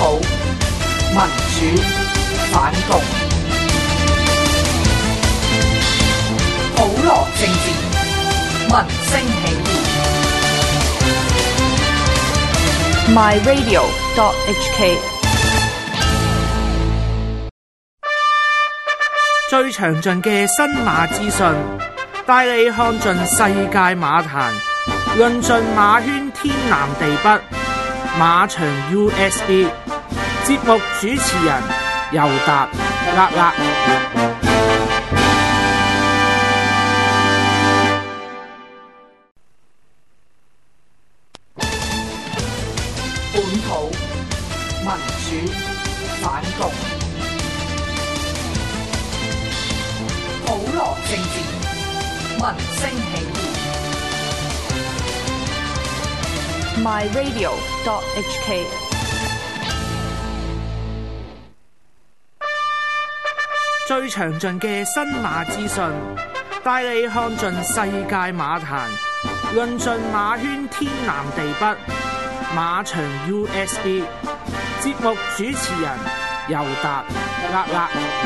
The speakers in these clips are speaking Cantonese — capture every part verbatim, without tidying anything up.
土民主反共，普羅政治，民聲起義。 my radio dot h k 最詳盡嘅新馬資訊，帶你看盡世界馬壇，論盡馬圈天南地北。馬場 U S B 節目主持人尤達叻叻。 本土民主反共，普羅政治，民聲起義。 my radio dot h k 最詳盡嘅新馬資訊，帶你看盡世界馬壇，論盡馬圈天南地北。馬場 U S B 節目主持人尤達叻叻。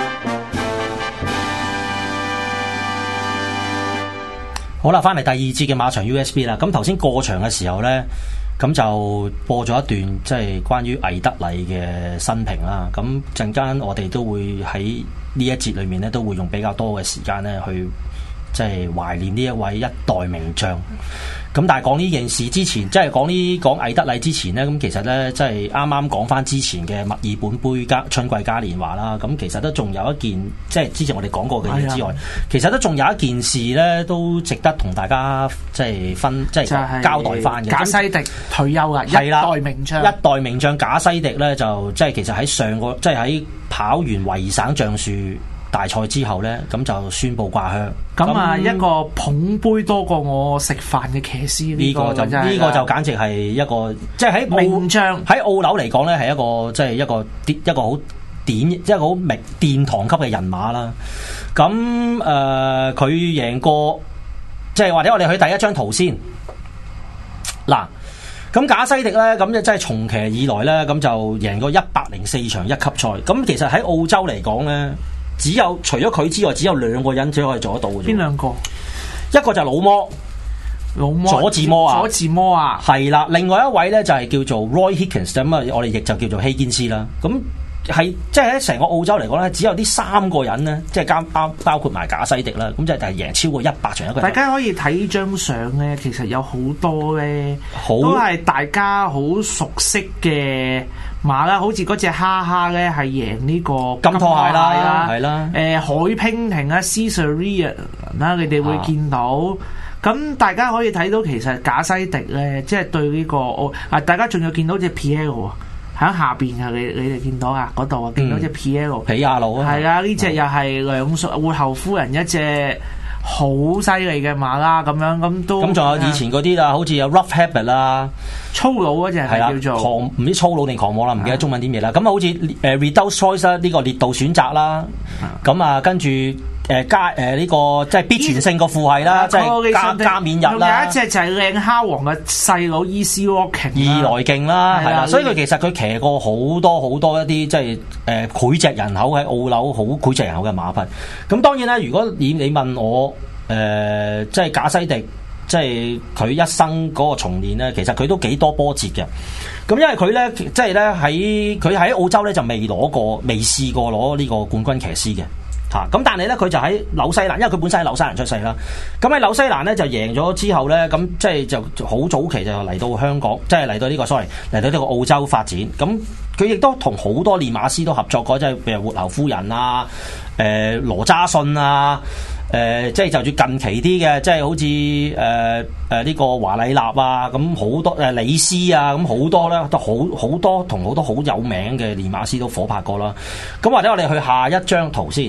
好啦，翻嚟第二節嘅馬場 U S B 啦。咁頭先過場嘅時候呢，咁就播咗一段即係關於魏德禮嘅生平啦。咁陣間我哋都會喺呢一節裏面呢，都會用比較多嘅時間呢去即係懷念呢一位一代名將。咁但係講呢件事之前，即係講呢講魏德禮之前呢，咁其實呢，即係啱啱講翻之前嘅墨爾本杯加春季嘉年華啦。咁其實都仲有一件，即係之前我哋講過嘅嘢之外，其實都仲有一件事呢，都值得同大家即係分即係交代翻嘅。 賈西迪退休啊，一代名將， 一代名將賈西迪呢，就即係其實喺上個即係喺跑完維省橡樹大賽之後呢，咁就宣布掛靴。 咁啊，一個捧杯多過我食飯嘅騎師， 呢、這個就呢個就簡直係一個即係喺名將喺澳紐嚟講呢，係一個即係一個一個好典一個好名殿堂級嘅人馬啦。咁誒，佢、呃、贏過即係或者我哋去第一張圖先嗱。咁賈西迪咧，咁就真係從騎以來咧，咁就贏過一百零四場一級賽。咁其實喺澳洲嚟講咧，只有除咗佢之外，只有兩個人先可以做得到嘅啫。 邊兩個？ 一個就係老魔， 老魔佐治摩啊， 佐治摩啊， 係啦。另外一位咧就係叫做 Roy Higgins， 咁啊，我哋亦就叫做希堅斯啦。咁係即係喺成個澳洲嚟講咧，只有呢三個人咧，即係包包括埋賈西迪啦，咁就係贏超過一百場一個人。 大家可以睇張相咧，其實有好多咧，都係大家好熟悉嘅馬啦，好似嗰隻哈哈咧係贏呢個金拖鞋啦，係啦， 誒、呃、海平庭啊 Caesarea 啦，你哋會見到。咁、啊、大家可以睇到其實賈西迪咧，即係對呢、這個啊，大家仲要見到隻 Piero 喺下邊啊！你你哋見到啊？嗰度啊，見到隻 Piero 皮亞魯啊， 係啊！呢隻又係兩歲活侯夫人一隻好犀利嘅馬啦，咁樣咁都咁仲有以前嗰啲啦，好似有 Rough Habit 啦， 粗魯嗰隻係叫做狂唔知粗魯定狂魔啦，唔記得中文啲嘢啦。咁啊，好似誒 Reduced Choice 啦，呢個烈度選擇啦，咁啊跟住。誒加誒呢個即係必全勝個父系啦，即係加加冕日啦。 有一隻就係靚蝦王嘅細佬 Easy Walking， 二來勁啦，係啦。所以佢其實佢騎過好多好多一啲即係誒膾炙人口喺澳紐好膾炙人口嘅馬匹。咁當然啦，如果你你問我誒、呃，即係賈西迪，即係佢一生嗰個重練咧，其實佢都幾多波折嘅。咁因為佢咧，即係咧喺佢喺澳洲咧就未攞過，未試過攞呢個冠軍騎師嘅。嚇！咁但係咧，佢就喺紐西蘭，因為佢本身喺紐西蘭出世啦。咁喺紐西蘭咧就贏咗之後咧，咁即係就好早期就嚟到香港，即係嚟到呢個 sorry 嚟到呢個澳洲發展。咁佢亦都同好多練馬師都合作過，即係譬如活侯夫人啊、誒、呃、羅渣信啊、誒、呃、即係就住近期啲嘅，即係好似誒誒呢個華麗納啊，咁好多誒、呃、李斯啊，咁好多咧都好好多同好多好有名嘅練馬師都夥拍過啦。咁或者我哋去下一張圖先。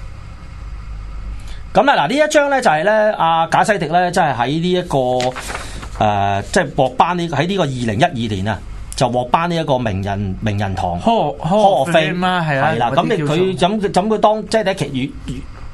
咁啊嗱，呢一張咧就係咧阿賈西迪咧，即係喺呢一個誒、呃，即係獲頒呢喺呢個二零一二年啊，就獲頒呢一個名人名人堂 Hall of Fame 啦，係啦， 係啦。咁你佢咁咁佢當即係第一期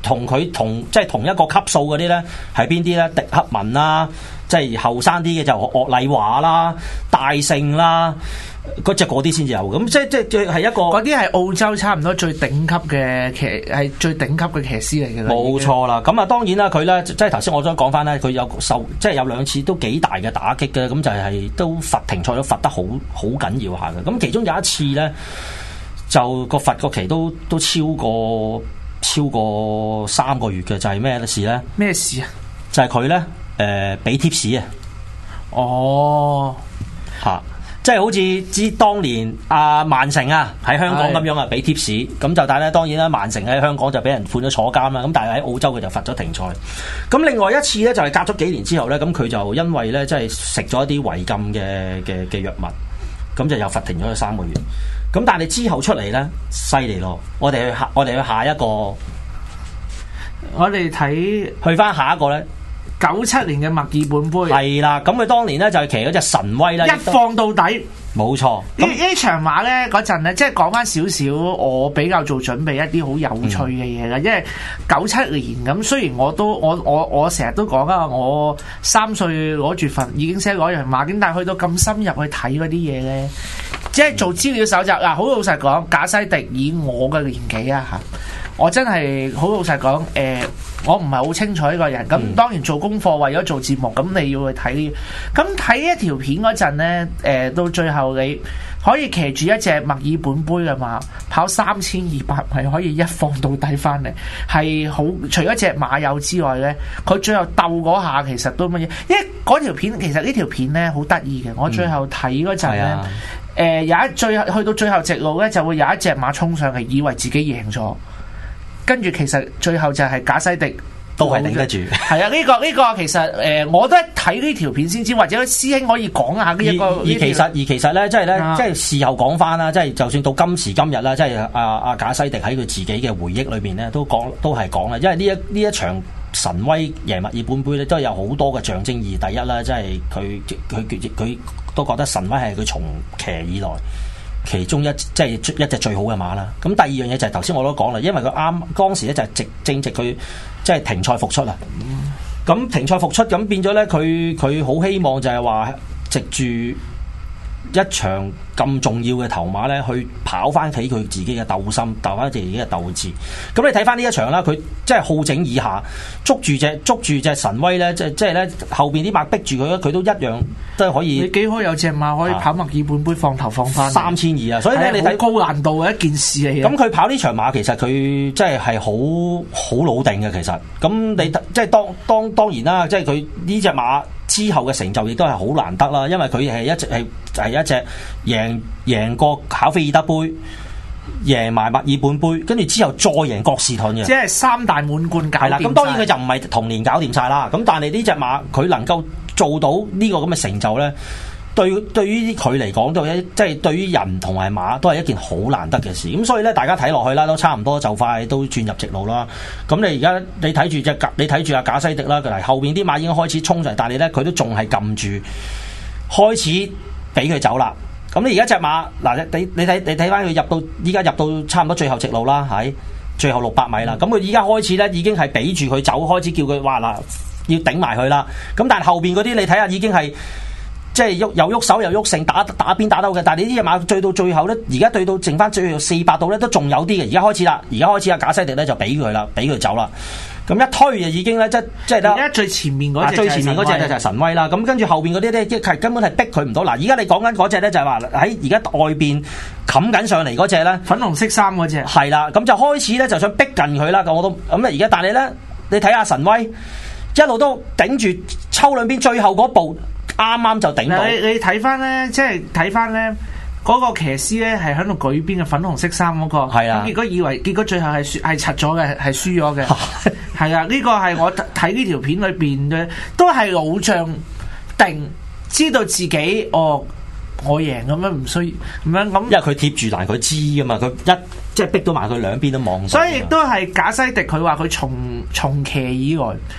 同佢同即係同一個級數嗰啲咧係邊啲咧？迪克文啦，即係後生啲嘅就岳禮華啦、大聖啦。嗰隻嗰啲先至有，咁即係即係係一個嗰啲係澳洲差唔多最頂級嘅騎，係最頂級嘅騎師嚟嘅。 冇錯啦，咁啊當然啦，佢咧即係頭先我想講翻咧，佢有受即係有兩次都幾大嘅打擊嘅，咁就係都罰停賽都罰得好好緊要下嘅。咁其中有一次咧，就個罰個期都都超過超過三個月嘅，就係咩事咧？ 咩事啊？ 就係佢咧誒俾貼士啊！ 哦， 嚇！即係好似知當年阿曼城啊喺香港咁樣啊俾貼士，咁就但係咧當然啦，曼城喺香港就俾人判咗坐監啦，咁但係喺澳洲佢就罰咗停賽。咁另外一次咧就係隔咗幾年之後咧，咁佢就因為咧即係食咗一啲違禁嘅嘅嘅藥物，咁就又罰停咗佢三個月。咁但係之後出嚟咧犀利咯，我哋去下我哋去下一個， 我哋睇去翻下一個咧。 九七年嘅墨爾本杯係啦，咁佢當年咧就係騎嗰隻神威啦， 一放到底， 冇錯。 呢呢場馬咧嗰陣咧，即係講翻少少，我比較做準備一啲好有趣嘅嘢嘅，嗯、因為九七年咁，雖然我都我我我成日都講啊，我三歲攞住份已經識攞樣馬經，但係去到咁深入去睇嗰啲嘢咧，即係做資料搜集嗱，好老實講，賈西迪以我嘅年紀啊嚇。我真係好老實講，誒、呃，我唔係好清楚呢個人。咁當然做功課為咗做節目，咁你要去睇。咁睇一條片嗰陣咧，誒、呃，到最後你可以騎住一隻墨爾本杯嘅馬，跑三千二百米，可以一放到底翻嚟，係好。除咗隻馬有之外咧，佢最後鬥嗰下其實都乜嘢？因為嗰條片其實呢條片咧好得意嘅。我最後睇嗰陣咧，誒、嗯呃，有一最後去到最後直路咧，就會有一隻馬衝上嚟，以為自己贏咗。跟住其實最後就係賈西迪都係頂得住。 係啊，呢、這個呢、這個其實誒、呃，我都係睇呢條片先知，或者師兄可以講下呢、這、一個。而，而其實而其實咧，即係咧，啊、即係事後講翻啦，即係就算到今時今日啦，即係阿阿賈西迪喺佢自己嘅回憶裏面咧，都講都係講啦，因為呢一呢一場神威贏墨爾本杯咧，都有好多嘅象徵意義。第一啦，即係佢佢佢都覺得神威係佢從騎以來其中一即係一隻最好嘅馬啦。咁第二樣嘢就係頭先我都講啦，因為佢啱當時咧就係直正值佢即係停賽復出啦。咁、嗯、停賽復出咁變咗咧，佢佢好希望就係話藉住一場咁重要嘅頭馬咧，去跑翻起佢自己嘅鬥心，鬥翻自己嘅鬥志。咁你睇翻呢一場啦，佢即係好整以下捉住隻捉住隻神威咧，即係即係咧後邊啲馬逼住佢咧，佢都一樣都可以。 你幾可有隻馬可以跑墨爾本杯放頭放翻三千二啊！所以咧你睇高難度嘅一件事嚟嘅。 咁佢跑呢場馬其實佢即係係好好老定嘅，其實咁你即係當當當然啦，即係佢呢隻馬之後嘅成就亦都係好難得啦，因為佢係一直係係一隻贏贏過考菲爾德杯，贏埋墨爾本杯，跟住之後再贏國士盾嘅， 即係三大滿貫搞掂晒。係啦， 咁當然佢就唔係同年搞掂晒啦。咁但係呢隻馬佢能夠做到呢個咁嘅成就咧，對對於佢嚟講都係即係對於人同埋馬都係一件好難得嘅事。咁所以咧，大家睇落去啦，都差唔多就快都轉入直路啦。咁你而家你睇住隻你睇住阿賈西迪啦，嚟後邊啲馬已經開始衝上，但係咧佢都仲係撳住，開始俾佢走啦。咁你而家隻馬嗱，你你睇你睇翻佢入到依家入到差唔多最後直路啦，喺最後六百米啦。咁佢依家開始咧已經係俾住佢走，開始叫佢哇嗱要頂埋佢啦。咁但係後邊嗰啲你睇下已經係即係喐又喐手又喐勝，打打邊打到嘅。但係你呢隻馬追到最後咧，而家對到剩翻最後四百度咧都仲有啲嘅。而家開始啦，而家開始阿賈西迪咧就俾佢啦，俾佢走啦。咁一推就已經咧，即即係得。而家最前面嗰隻，最前面嗰隻就係神威啦。咁跟住後邊嗰啲咧，即係根本係逼佢唔到。嗱，而家你講緊嗰隻咧，就係話喺而家外邊冚緊上嚟嗰隻咧，粉紅色衫嗰隻。係啦，咁就開始咧就想逼近佢啦。咁我都咁咧，而家但係咧，你睇下神威一路都頂住抽兩邊，最後嗰步啱啱就頂到。你你睇翻咧，即係睇翻咧。嗰個騎師咧係喺度舉邊嘅粉紅色衫嗰、那個，咁、啊、結果以為結果最後係輸係柒咗嘅，係輸咗嘅，係啊！呢、這個係我睇呢條片裏邊嘅，都係老將定知道自己哦，我贏咁樣唔需要咁樣咁，因為佢貼住欄佢知噶嘛，佢一即係逼到埋佢兩邊都望。所以亦都係賈西迪佢話佢從從騎以來。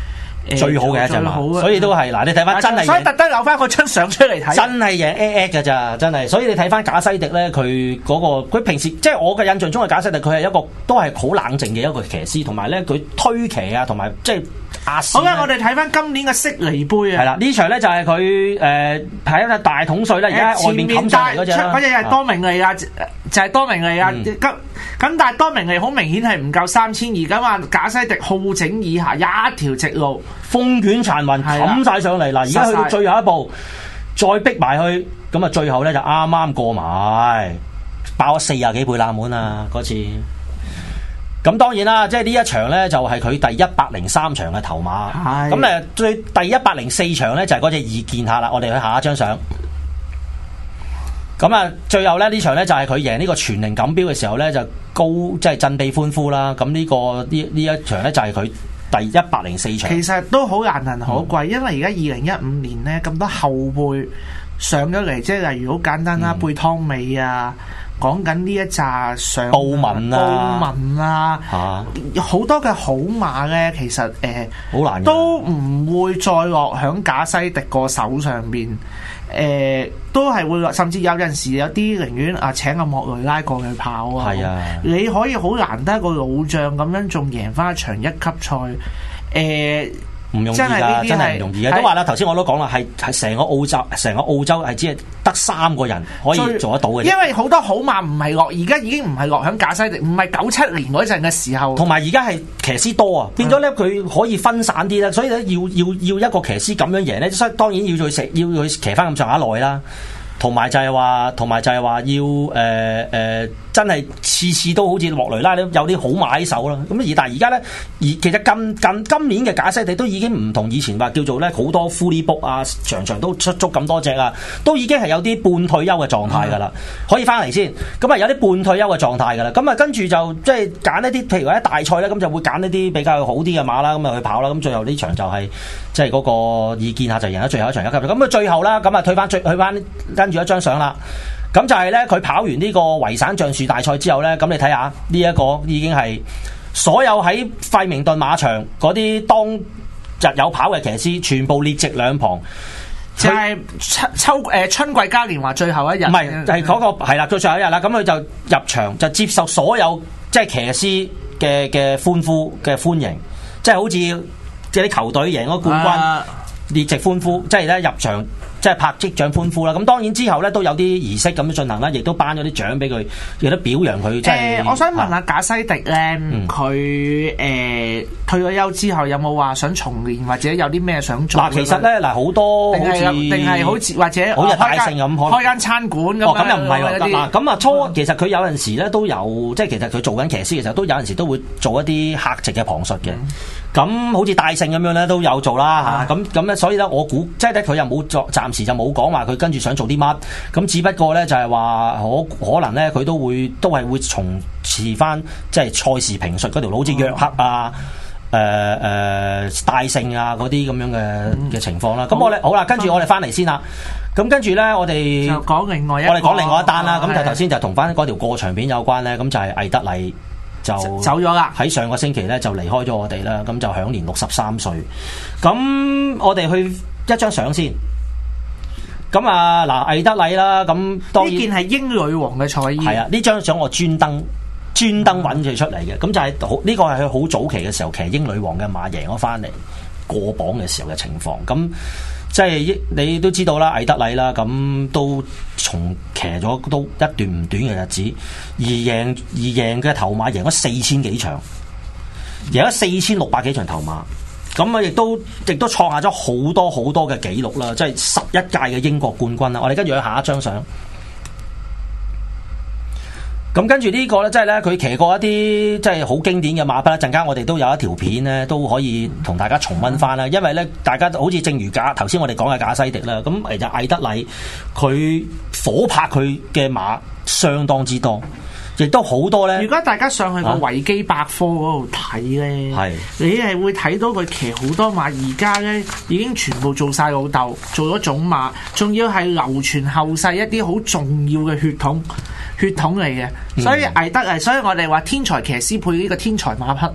最好嘅一隻馬，所以都係嗱，你睇翻真係， 所以特登留翻個張相出嚟睇， 真係贏 A A 嘅咋，真係。所以你睇翻賈西迪咧，佢嗰、那個佢平時即係我嘅印象中嘅賈西迪，佢係一個都係好冷靜嘅一個騎師，同埋咧佢推騎啊，同埋即係壓線。 好啦，我哋睇翻今年嘅悉尼杯啊， 係啦，呢場咧就係佢誒係一隻大統帥啦，而家喺外面冚上嚟嗰隻， 嗰隻係多明尼亞，就係多明尼亞咁咁，但係多明尼好明顯係唔夠三千二咁啊！賈西迪好整以下一條直路， 風捲殘雲冚晒上嚟嗱，而家去到最後一步，再逼埋去，咁啊最後咧就啱啱過埋，爆咗四廿幾倍冷門啊嗰次。咁當然啦，即係呢一場咧就係佢第一百零三場嘅頭馬，咁誒最第一百零四場咧就係嗰隻意見下啦，我哋去下一張相。咁啊，最後咧呢場咧就係佢贏呢個全齡錦標嘅時候咧就高即係振臂歡呼啦。咁呢、這個呢呢一場咧就係佢第一百零四場。 其實都好難能可貴，嗯、因為而家二零一五年咧咁多後輩上咗嚟，即係例如好簡單啦，貝湯美啊，講緊呢一紮上布文啊， 布文啊，好、啊、多嘅好馬咧，其實誒好、呃、 難都唔會再落響賈西迪個手上邊。誒、呃，都係會，甚至有陣時有啲寧願啊請阿莫雷拉過去跑啊。係啊，你可以好難得一個老將咁樣，仲贏翻一場一級賽。誒、呃， 唔容易㗎，真係唔容易嘅。都話啦，頭先我都講啦，係係成個澳洲，成個澳洲係只係得三個人可以做得到嘅。 因為好多好馬唔係落，而家已經唔係落響賈西迪，唔係九七年嗰陣嘅時候。同埋而家係騎師多啊，變咗咧佢可以分散啲啦，所以咧要要要一個騎師咁樣贏咧，所以當然要去食，要去騎翻咁上下耐啦。同埋就係話，同埋就係話要誒誒、呃呃，真係次次都好似莫雷拉都有啲好馬喺手啦。咁而但係而家咧，而其實近近今年嘅賈西迪都已經唔同以前話叫做咧好多 fully book 啊，場場都出足咁多隻啊，都已經係有啲半退休嘅狀態㗎啦。嗯、可以翻嚟先，咁啊有啲半退休嘅狀態㗎啦。咁啊跟住就即係揀一啲，譬如話一大賽咧，咁就會揀一啲比較好啲嘅馬啦，咁啊去跑啦。咁最後呢場就係即係嗰個意見下就贏咗最後一場一級。咁啊最後啦，咁啊退翻最去翻。跟住一張相啦，咁就係咧，佢跑完呢個維省橡樹大賽之後咧，咁你睇下呢一個已經係所有喺費明頓馬場嗰啲當日有跑嘅騎師，全部列席兩旁， 就係秋誒春季嘉年華最後一日， 唔係係嗰個係啦，最最後一日啦，咁佢就入場就接受所有即係騎師嘅嘅歡呼嘅歡迎，即係好似即係啲球隊贏咗冠軍。啊列席歡呼，即係咧入場，即係拍擊掌歡呼啦。咁當然之後咧都有啲儀式咁樣進行啦，亦都頒咗啲獎俾佢，亦都表揚佢。即係、 呃，我想問下賈西迪咧，佢誒、嗯呃、退咗休之後有冇話想重練，或者有啲咩想做？嗱， 其實咧嗱好多，定係定係好似或者好似大勝咁， 開間餐館咁。 哦，咁又唔係喎。嗱，咁啊初其實佢有陣時咧都有，即係其實佢做緊騎師嘅時候，都有陣時都會做一啲客席嘅旁述嘅。咁、嗯、好似大勝咁樣咧都有做啦嚇。咁咁咧，所以咧我估即係咧佢又冇作，暫時就冇講話佢跟住想做啲乜。咁只不過咧就係話可可能咧佢都會都係會從事翻即係賽事評述嗰條路，好似約克啊、誒、呃、誒、呃、大勝啊嗰啲咁樣嘅嘅情況啦。咁、嗯、我哋好啦，跟住我哋翻嚟先啦。咁跟住咧，我哋就講另外一， 我哋講另外一單啦。咁就頭先就同翻嗰條過場片有關咧。咁就係魏德禮。就走咗啦！ 喺上個星期咧就離開咗我哋啦，咁就享年六十三歲。咁我哋去一張相先。咁啊嗱，魏德禮啦，咁呢件係英女王嘅彩衣。 係啊，呢張相我專登專登揾佢出嚟嘅。咁就係好呢個係佢好早期嘅時候騎英女王嘅馬贏咗翻嚟過磅嘅時候嘅情況。咁即係你都知道啦，魏德禮啦，咁都從騎咗都一段唔短嘅日子，而贏而贏嘅頭馬贏咗四千幾場，贏咗四千六百幾場頭馬，咁啊亦都亦都創下咗好多好多嘅紀錄啦，即係十一屆嘅英國冠軍啦。我哋跟住去下一張相。咁跟住呢個咧，即係咧佢騎過一啲即係好經典嘅馬匹啦。陣間我哋都有一條片咧，都可以同大家重溫翻啦。因為咧，大家好似正如賈頭先我哋講嘅賈西迪啦，咁其實魏德禮佢火拍佢嘅馬相當之多，亦都好多咧。 如果大家上去個維基百科嗰度睇咧，係、啊、你係會睇到佢騎好多馬，而家咧已經全部做晒老豆，做咗種馬，仲要係流傳後世一啲好重要嘅血統。血統嚟嘅，所以魏德禮，所以我哋話天才騎師配呢個天才馬匹，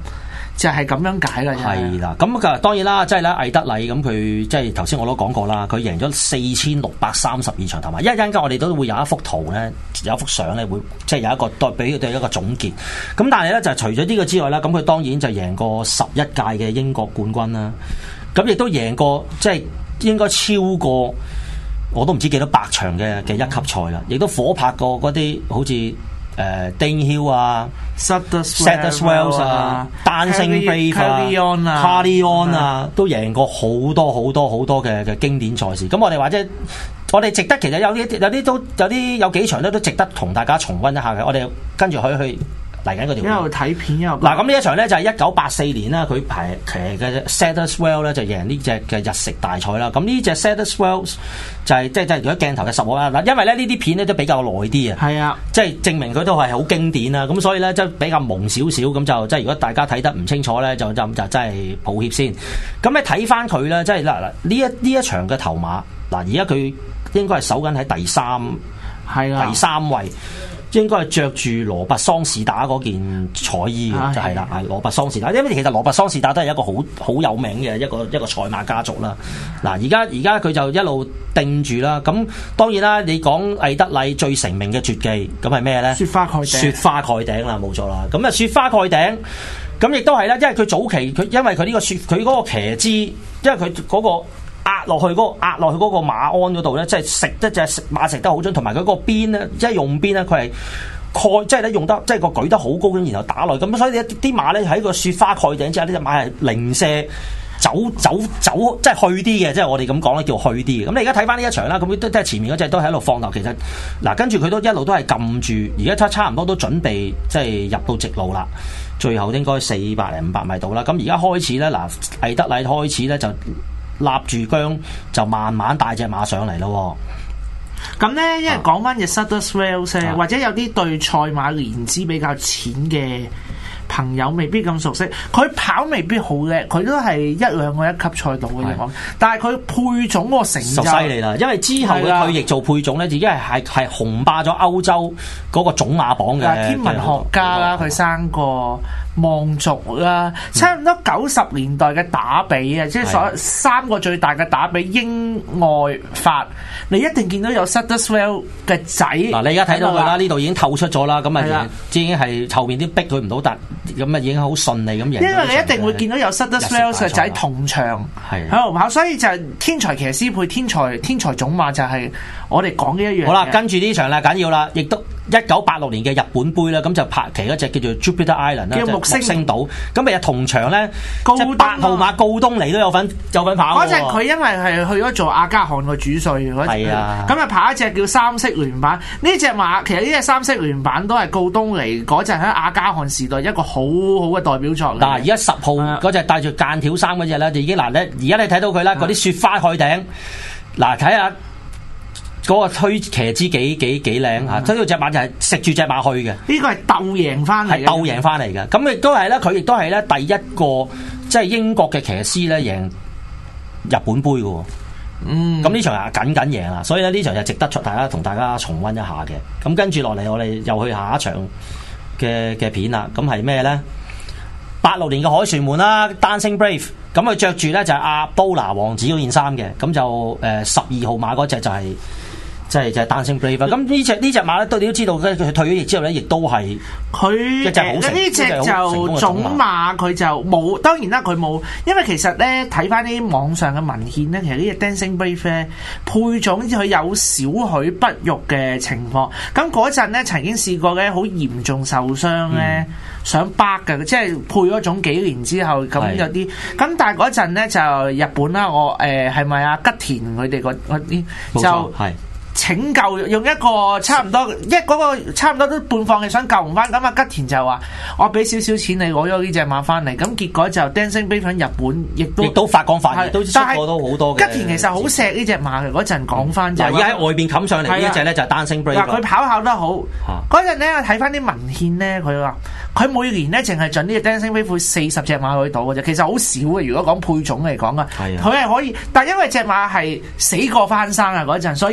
就係咁樣解㗎啫。 係啦，咁啊當然啦，即係咧魏德禮咁佢即係頭先我都講過啦，佢贏咗四千六百三十二場頭馬，一陣間我哋都會有一幅圖咧，有一幅相咧會即係有一個代俾佢哋一個總結。咁但係咧就除咗呢個之外啦，咁佢當然就贏過十一屆嘅英國冠軍啦，咁亦都贏過即係應該超過我都唔知幾多百場嘅嘅一級賽啦，亦都火拍過嗰啲好似誒 Dane Hill 啊、Sadler's Wells 啊、Dancing Brave 啊、Carry On 啊，都贏過好多好多好多嘅嘅經典賽事。咁我哋或者我哋值得，其實有啲有啲都有啲有幾場咧都值得同大家重溫一下嘅。我哋跟住可以去嚟緊嗰條。 一路睇片一路。 嗱，咁呢一場咧就係一九八四年啦，佢排騎嘅 Sadler's Wells 咧就贏呢隻嘅日食大賽啦。咁呢隻 Sadler's Wells 就係即係即係如果鏡頭嘅十號啦。嗱，因為咧呢啲片咧都比較耐啲啊。係啊，即係證明佢都係好經典啦。咁所以咧即係比較蒙少少，咁就即係如果大家睇得唔清楚咧，就就就真係抱歉先。咁你睇翻佢咧，即係嗱嗱呢一呢一場嘅頭馬，嗱而家佢應該係守緊喺第三，係啊，第三位。應該係着住羅拔桑士打嗰件彩衣嘅，啊、就係啦，係羅拔桑士打。因為其實羅拔桑士打都係一個好好有名嘅一個一個賽馬家族啦。嗱，而家而家佢就一路定住啦。咁當然啦，你講魏德禮最成名嘅絕技，咁係咩咧？雪花蓋頂。雪花蓋頂啦，冇錯啦。咁啊，雪花蓋頂，咁亦都係啦，因為佢早期佢因為佢呢個雪佢嗰個騎姿，因為佢嗰、嗰個。壓落去嗰、嗰個壓落去嗰個馬鞍嗰度咧，即係食得隻馬食得好準，同埋佢個鞭咧，即係用鞭咧，佢係蓋，即係咧用得即係個舉得好高咁，然後打落去，咁所以啲馬咧喺個雪花蓋頂之下，呢隻馬係零舍走走走，即係去啲嘅，即係我哋咁講咧叫去啲嘅。咁你而家睇翻呢一場啦，咁都即係前面嗰隻都喺度放流，其實嗱跟住佢都一路都係撳住，而家差差唔多都準備即係入到直路啦。最後應該四百零五百米到啦。咁而家開始咧，嗱魏德禮開始咧就。立住韁就慢慢帶隻馬上嚟咯。 咁咧，因為講翻隻 Sadler's Wells、啊、或者有啲對賽馬年資比較淺嘅朋友未必咁熟悉，佢跑未必好叻，佢都係一兩個一級賽道嘅啫。但係佢配種個成就犀利啦，因為之後嘅退役做配種咧，已經係係係紅霸咗歐洲嗰個種馬榜嘅天文學家啦，佢生過。望族啦，差唔多九十年代嘅打比啊，嗯、即係所三個最大嘅打比英外法，你一定見到有 Sadler's Wells 嘅仔。 嗱，你而家睇到佢啦，呢度已經透出咗啦，咁啊，已經係後邊啲逼佢唔到，但咁啊已經好順利咁贏。因為你一定會見到有 Sadler's Wells 嘅仔同場喺度跑，所以就天才騎師配天才天才種馬就係我哋講嘅一樣。好啦， 跟住呢場啦，緊要啦，亦都。一九八六年嘅日本杯啦，咁就拍騎嗰隻叫做 Jupiter Island 啦，叫木星島。咁咪同場咧，即係八號馬告東尼都有份有份跑。嗰隻佢因為係去咗做阿加汗個主帥嗰隻，咁啊跑一隻叫三色聯版。呢隻馬其實呢隻三色聯版都係告東尼嗰陣喺阿加汗時代一個好好嘅代表作。嗱，而家十號嗰隻戴住間條衫嗰隻咧，就已經嗱咧，而家你睇到佢啦，嗰啲雪花蓋頂，嗱睇下。嗰個推騎姿幾幾幾靚嚇，所以隻馬就係食住隻馬去嘅。呢個係鬥贏翻嚟，係鬥贏翻嚟嘅。咁亦都係咧，佢亦都係咧第一個即係英國嘅騎師咧贏日本杯嘅。嗯，咁呢場係緊緊贏啦，所以咧呢場就值得出大家同大家重溫一下嘅。咁跟住落嚟，我哋又去下一場嘅嘅片啦。咁係咩咧？八六年嘅凱旋門啦 ，Dancing Brave。咁佢着住咧就係阿布拿王子嗰件衫嘅，咁就誒十二號馬嗰隻就係、是。即係就係 Dancing Brave。咁呢隻呢隻馬咧，都你都知道佢退咗役之後咧，亦都係佢一隻好成，呢隻就種馬佢就冇。當然啦，佢冇，因為其實咧睇翻啲網上嘅文獻咧，其實呢隻 Dancing Brave 咧配種佢有少許不育嘅情況。咁嗰陣咧曾經試過嘅好嚴重受傷咧，嗯、想北嘅，即係配咗種幾年之後咁有啲。咁是但係嗰陣咧就日本啦，我誒係咪啊吉田佢哋嗰啲就係。拯救用一個差唔多一嗰個差唔多都半放棄想救唔翻，咁啊吉田就話我俾少少錢你攞咗呢隻馬翻嚟，咁結果就 Dancing Brave 喺日本亦都亦都發光發熱，都出過都好多嘅。吉田其實好錫呢隻馬嘅，嗰陣講翻就而家喺外邊冚上嚟呢一隻咧就係 Dancing Brave。嗱佢跑跑得好，嗰陣咧睇翻啲文獻咧，佢話佢每年咧淨係準呢隻 Dancing Brave 四十隻馬去到嘅啫，其實好少嘅。如果講配種嚟講啊，佢係可以，但係因為隻馬係死過翻生啊嗰陣，所以就。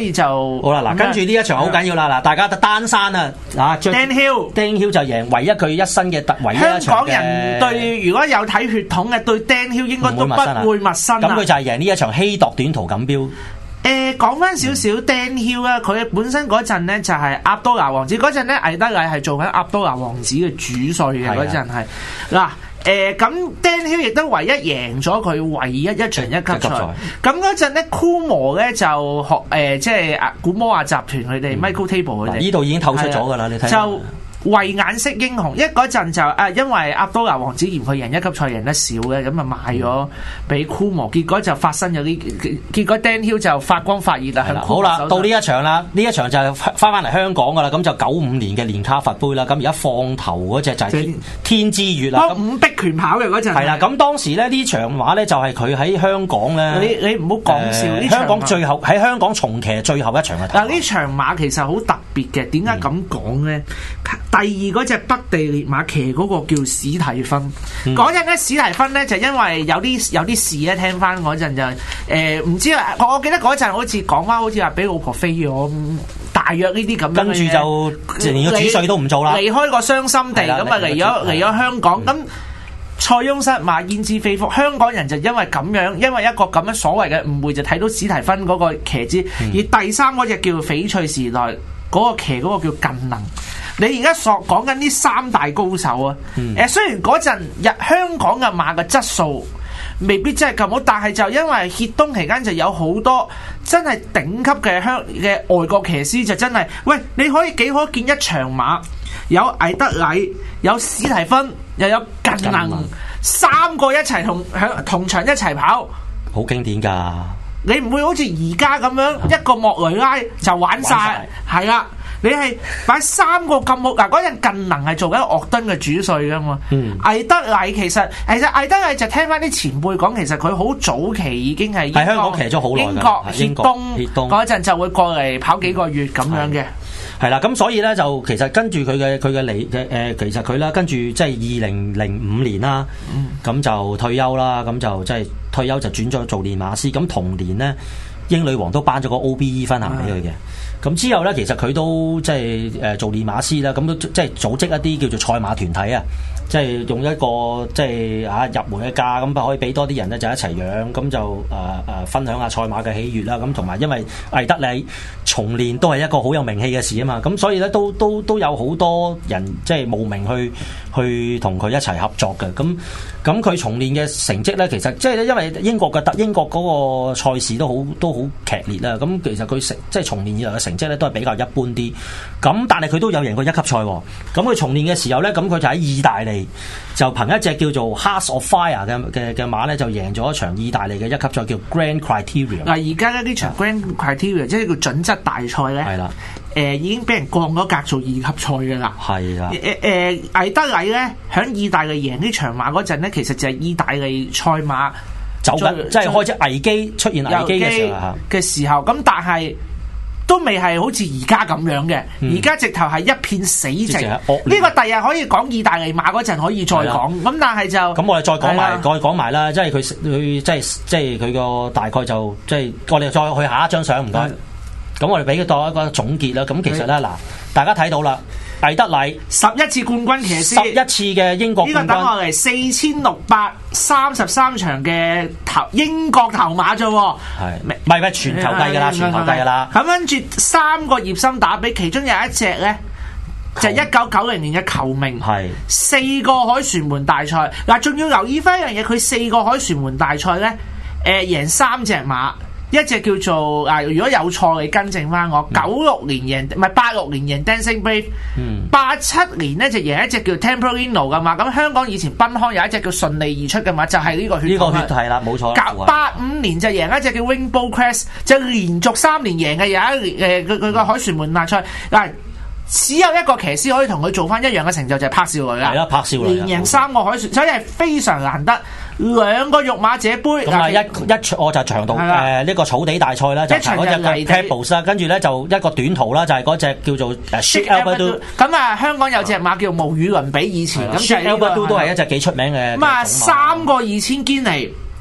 就好啦，嗱，跟住呢一場好緊要啦，嗱，大家單山啊，啊 Dan Hill，Dan Hill 就贏唯一佢一生嘅特唯一一場嘅。 香港人對如果有睇血統嘅對 Dan Hill 應該都不會陌生。 咁佢就係贏呢一場希度短途錦標。 誒講翻少少 Dan Hill 啊，佢本身嗰陣咧就係阿多拿王子嗰陣咧，魏德禮係做緊阿多拿王子嘅主帥嘅嗰陣係嗱。誒咁、呃、Dan Hill 亦都唯一贏咗佢唯一一場一級賽。咁嗰陣咧 Coolmore 咧就學誒、呃、即係阿古摩亞集團佢哋、嗯、Michael Table 佢哋。呢度已經透出咗㗎啦，你睇。就慧眼識英雄，因為嗰陣就啊，因為阿多拿王子嫌佢贏一級賽贏得少嘅，咁啊賣咗俾 Coolmore，結果就發生咗呢，結果 Dan Hill 就發光發熱啦。 好啦，到呢一場啦，呢一場就係翻翻嚟香港噶啦，咁就九五年嘅連卡佛杯啦，咁而家放頭嗰隻就係天，天之月啦。五逼拳跑嘅嗰陣係啦，咁當時咧呢場馬咧就係佢喺香港咧， 你你唔好講笑，呢、呃、 香港最後喺香港重騎最後一場嘅。 嗱呢場馬其實好特別嘅，點解咁講咧？嗯、第二嗰隻北地烈馬騎嗰個叫史提芬，嗰陣咧史提芬咧就因為有啲有啲事咧，聽翻嗰陣就誒唔知啊，我記得嗰陣好似講翻好似話俾老婆飛咗，大約呢啲咁樣嘅，跟住就連個主帥都唔做啦， 離開個傷心地，咁啊嚟咗嚟咗香港咁。塞翁失馬焉知非福，香港人就因為咁樣，因為一個咁樣所謂嘅誤會，就睇到史提芬嗰個騎師，嗯、而第三嗰隻叫翡翠時代嗰、嗰個騎嗰個叫近能。你而家所講緊呢三大高手啊，誒、嗯、雖然嗰陣日香港嘅馬嘅質素未必真係咁好，但係就因為歇冬期間就有好多真係頂級嘅香嘅外國騎師，就真係喂，你可以幾可見一場馬有魏德禮，有史提芬，又有近能，能三個一齊同響同場一齊跑， 好經典㗎。你唔會好似而家咁樣一個莫雷拉就玩晒，係啦。你係擺三個咁好嗱，嗰陣近能係做緊岳敦嘅主帥噶嘛？嗯、魏德禮其實其實魏德禮就聽翻啲前輩講，其實佢好早期已經係喺香港騎咗好耐㗎。英國歇冬嗰陣就會過嚟跑幾個月咁樣嘅。 係啦，咁所以咧就其實跟住佢嘅佢嘅嚟嘅誒，其實佢啦跟住即係二零零五年啦，咁、嗯、就退休啦，咁就即係退休就轉咗做練馬師。咁同年呢，英女王都頒咗個 O B E 分行俾佢嘅。咁之後咧，其實佢都即係誒做練馬師啦，咁都即係組織一啲叫做賽馬團體啊，即係用一個即係啊入門嘅價，咁可以俾多啲人咧就一齊養，咁就誒誒、呃、分享下賽馬嘅喜悅啦。咁同埋因為魏德禮重練都係一個好有名氣嘅事啊嘛，咁所以咧都都都有好多人即係慕名去去同佢一齊合作嘅。咁咁佢重練嘅成績咧，其實即係因為英國嘅特英國嗰個賽事都好都好劇烈啦。咁其實佢成即係重練以來嘅成績咧都係比較一般啲。咁但係佢都有贏過一級賽喎。咁佢重練嘅時候咧，咁佢就喺意大利就憑一隻叫做 Hearts of Fire 嘅嘅嘅馬咧，就贏咗一場意大利嘅一級賽叫 Grand Criteria。 嗱而家咧呢場 Grand Criteria 即係叫準則大賽咧，係啦，誒已經俾人降咗格做二級賽嘅啦。係啦，誒誒魏德禮咧響意大利贏呢場馬嗰陣咧，其實就係意大利賽馬走緊，即係開始危機出現危機嘅時候嘅時候，咁但係都未係好似而家咁樣嘅，而家、嗯、直頭係一片死寂。呢個第日可以講意大利馬嗰陣可以再講，咁的但係就咁我哋再講埋，再講埋啦，即係佢佢即係即係佢個大概就即係我哋再去下一張相，唔該。咁的我哋俾佢當一個總結啦。咁其實咧嗱，的大家睇到啦。魏德禮十一次冠軍騎師， 十一次嘅英國冠軍，呢個等我嚟四千六百三十三場嘅頭英國頭馬啫，係唔係唔係全球計噶啦，全球計噶啦。 咁跟住三個葉森打比，其中有一隻咧就係一九九零年嘅球名，係是四個凱旋門大賽。嗱，仲要留意翻一樣嘢，佢四個凱旋門大賽咧，誒、呃、贏三隻馬。一隻叫做啊，如果有錯你更正翻我。九六、嗯、年贏唔係八六年贏 Dancing Brave，八七、嗯、年咧就贏一隻叫 Temporino 噶嘛。咁香港以前賓康有一隻叫順利而出嘅嘛，就係、是、呢個血統。呢個血係啦，冇錯。 八五年就贏一隻叫 Rainbow Crest，就連續三年贏嘅有一年誒，佢佢個凱旋門大賽嗱。只有一個騎師可以同佢做翻一樣嘅成就，就係、是、柏少雷啦。 係啦，柏少雷連贏三個凱旋，所以係非常難得。兩個育馬者杯， 咁啊一一我就長度誒呢個草地大賽啦，就嗰隻 Pebbles 啦，跟住咧就一個短途啦，就係嗰隻叫做 Sheik Alberdoo。 咁啊，香港有隻馬叫無與倫比，以前咁 Sheik Alberdoo 都係一隻幾出名嘅。 咁啊，三個二千堅尼。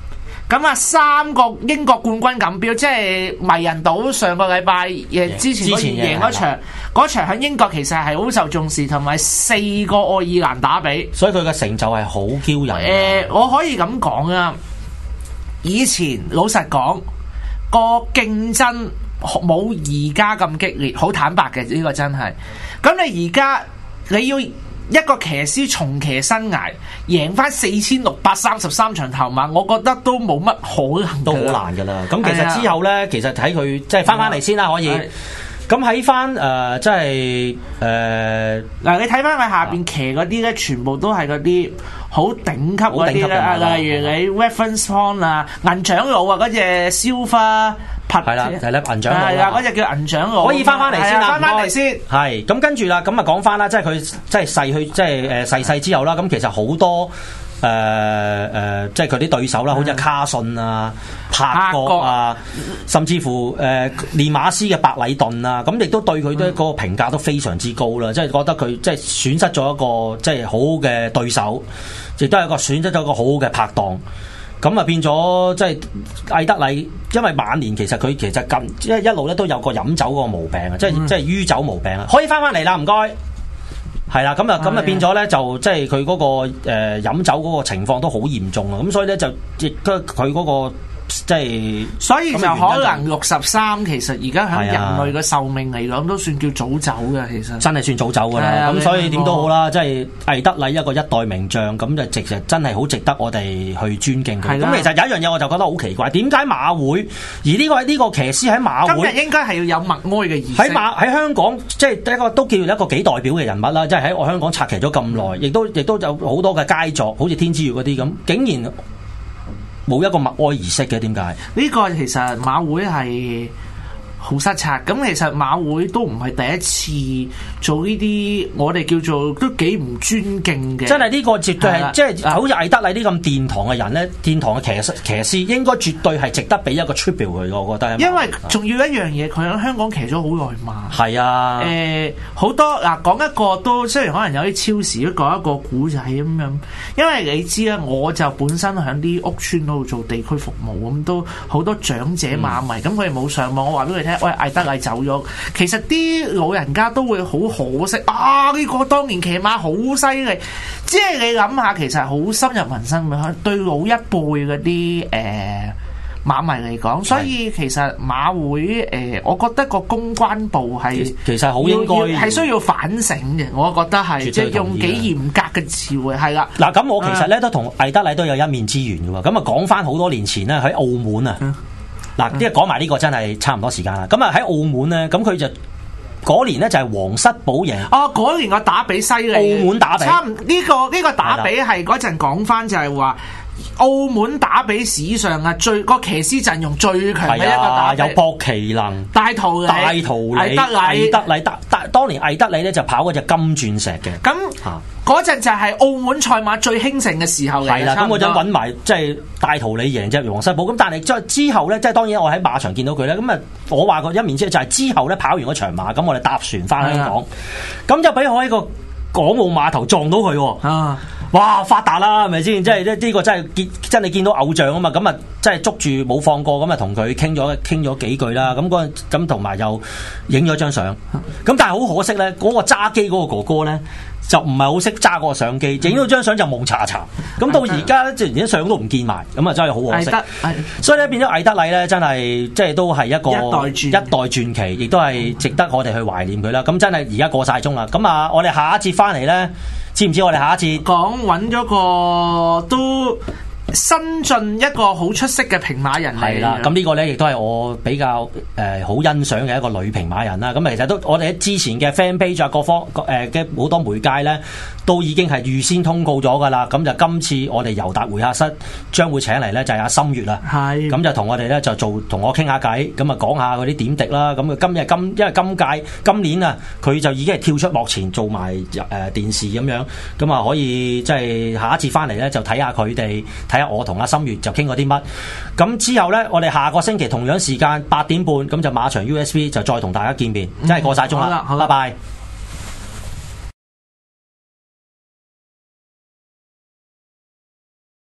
咁啊，三個英國冠軍錦標，即係迷人島上個禮拜誒之前嗰贏嗰場，嗰場喺英國其實係好受重視，同埋四個愛爾蘭打比， 所以佢嘅成就係好驕人。誒、 呃，我可以咁講啊，以前老實講個競爭冇而家咁激烈，好坦白嘅呢、呢個真係。咁你而家你要一個騎師重騎生涯贏翻四千六百三十三場頭馬，我覺得都冇乜可能， 都好難㗎啦。咁其實之後咧，啊、其實睇佢即係翻翻嚟先啦，可以。咁喺翻誒，即係誒嗱，你睇翻佢下邊騎嗰啲咧，全部都係嗰啲好頂級嗰啲咧，例如你 Reference Point 啊、銀長老啊嗰隻 Silver。 係啦，係啦，銀長老係啊，嗰隻叫銀長老， 可以翻翻嚟先啦， 翻翻嚟先。 係咁跟住啦，咁啊講翻啦，即係佢即係逝去，即係誒逝世之後啦。咁其實好多誒誒、呃呃，即係佢啲對手啦，好似卡遜啊、帕國啊，甚至乎誒、呃、練馬師嘅白禮頓啊，咁亦都對佢都嗰個評價都非常之高啦。即係覺得佢即係損失咗一個即係好嘅對手，亦都係一個損失咗一個好好嘅拍檔。咁啊變咗即係艾德禮，因為晚年其實佢其實近即係一路咧都有個飲酒嗰個毛病啊，即係、嗯、即係酗酒毛病啊，可以翻翻嚟啦，唔該，係啦，咁啊咁啊變咗咧就即係佢嗰個誒、呃、飲酒嗰個情況都好嚴重啊，咁所以咧就亦都佢嗰個。即係，所以就可能六十三，其實而家喺人類嘅壽命嚟講，都算叫早走嘅。其實真係算早走㗎啦。咁所以點都好啦，即係魏德禮一個一代名將，咁就直實真係好值得我哋去尊敬佢。咁其實有一樣嘢我就覺得好奇怪，點解馬會而呢個呢個騎師喺馬會今日應該係要有默哀嘅儀式喺馬喺香港，即係一個都叫一個幾代表嘅人物啦。即係喺我香港策騎咗咁耐，亦都亦都有好多嘅佳作，好似天之月嗰啲咁，竟然冇一個默哀儀式嘅，點解？呢個其實馬會係好失策。咁其實馬會都唔係第一次做呢啲，我哋叫做都幾唔尊敬嘅。真係呢個絕對係的即係好似魏德禮啲咁殿堂嘅人咧，殿堂嘅騎師騎師應該絕對係值得俾一個 tribute 佢，我覺得。因為仲要一樣嘢，佢喺香港騎咗好耐馬。係啊。誒好、呃、多嗱，講一個都雖然可能有啲超時，都講一個古仔咁樣。因為你知啦，我就本身喺啲屋村嗰度做地區服務，咁都好多長者馬迷，咁佢哋冇上網，我話俾佢聽。喂，魏德禮走咗，其實啲老人家都會好可惜啊！呢、這個當年騎馬好犀利，即係你諗下，其實好深入民心嘅，對老一輩嗰啲誒馬迷嚟講，所以其實馬會誒、呃，我覺得個公關部係其實好應該係需要反省嘅，我覺得係即係用幾嚴格嘅詞彙係啦。嗱，咁我其實咧都同魏德禮都有一面之緣嘅喎，咁啊講翻好多年前咧喺澳門啊。嗯嗱，即係講埋呢個真係差唔多時間啦。咁啊喺澳門咧，咁佢就嗰年咧就係皇室堡贏。哦，嗰年個打比犀利。澳門打比。差唔呢、呢個呢、呢個打比係嗰陣講翻就係話。澳門打比史上啊，最個騎師陣容最強嘅一個打比，有博奇能、大圖理、大圖理、魏德禮、魏德禮。當當年魏德禮咧就跑嗰隻金鑽石嘅。咁嗰陣就係澳門賽馬最興盛嘅時候嚟。係啦，咁嗰陣揾埋即係大圖理贏隻皇室堡。咁但係即係之後咧，即係當然我喺馬場見到佢咧。咁啊，我話過一面之就係之後咧跑完嗰場馬，咁我哋搭船翻香港，咁就俾我喺個港澳碼頭撞到佢。啊！哇！發達啦，係咪先？即係呢呢個真係見真係見到偶像啊嘛！咁啊，真係捉住冇放過，咁啊同佢傾咗傾咗幾句啦。咁嗰咁同埋又影咗張相。咁但係好可惜咧，嗰、嗰個揸機嗰個哥哥咧就唔係好識揸嗰個相機，影咗張相就蒙查查。咁到而家咧，即係連啲相都唔見埋，咁啊真係好可惜。所以咧變咗魏德禮咧，真係即係都係一個一代傳一代傳奇，亦都係值得我哋去懷念佢啦。咁真係而家過晒鐘啦。咁啊，我哋下一節翻嚟咧。知唔知我哋下一次講揾咗個都新進一個好出色嘅平馬人嚟？係啦，咁呢個咧亦都係我比較誒好、呃、欣賞嘅一個女平馬人啦。咁其實都我哋喺之前嘅 fan page 啊，各方誒嘅好多媒介咧，都已經係預先通告咗噶啦。咁就今次我哋尤達會客室將會請嚟咧就係阿心月啦。係咁就同我哋咧就做同我傾下偈，咁啊講下嗰啲點滴啦。咁啊今日今因為今屆今年啊，佢就已經係跳出幕前做埋誒、呃、電視咁樣，咁啊可以即係下一次翻嚟咧就睇下佢哋。睇下我同阿心月就傾過啲乜，咁之後呢，我哋下個星期同樣時間八點半，咁就馬場 U S B 就再同大家見面，真係過晒鐘啦，拜拜。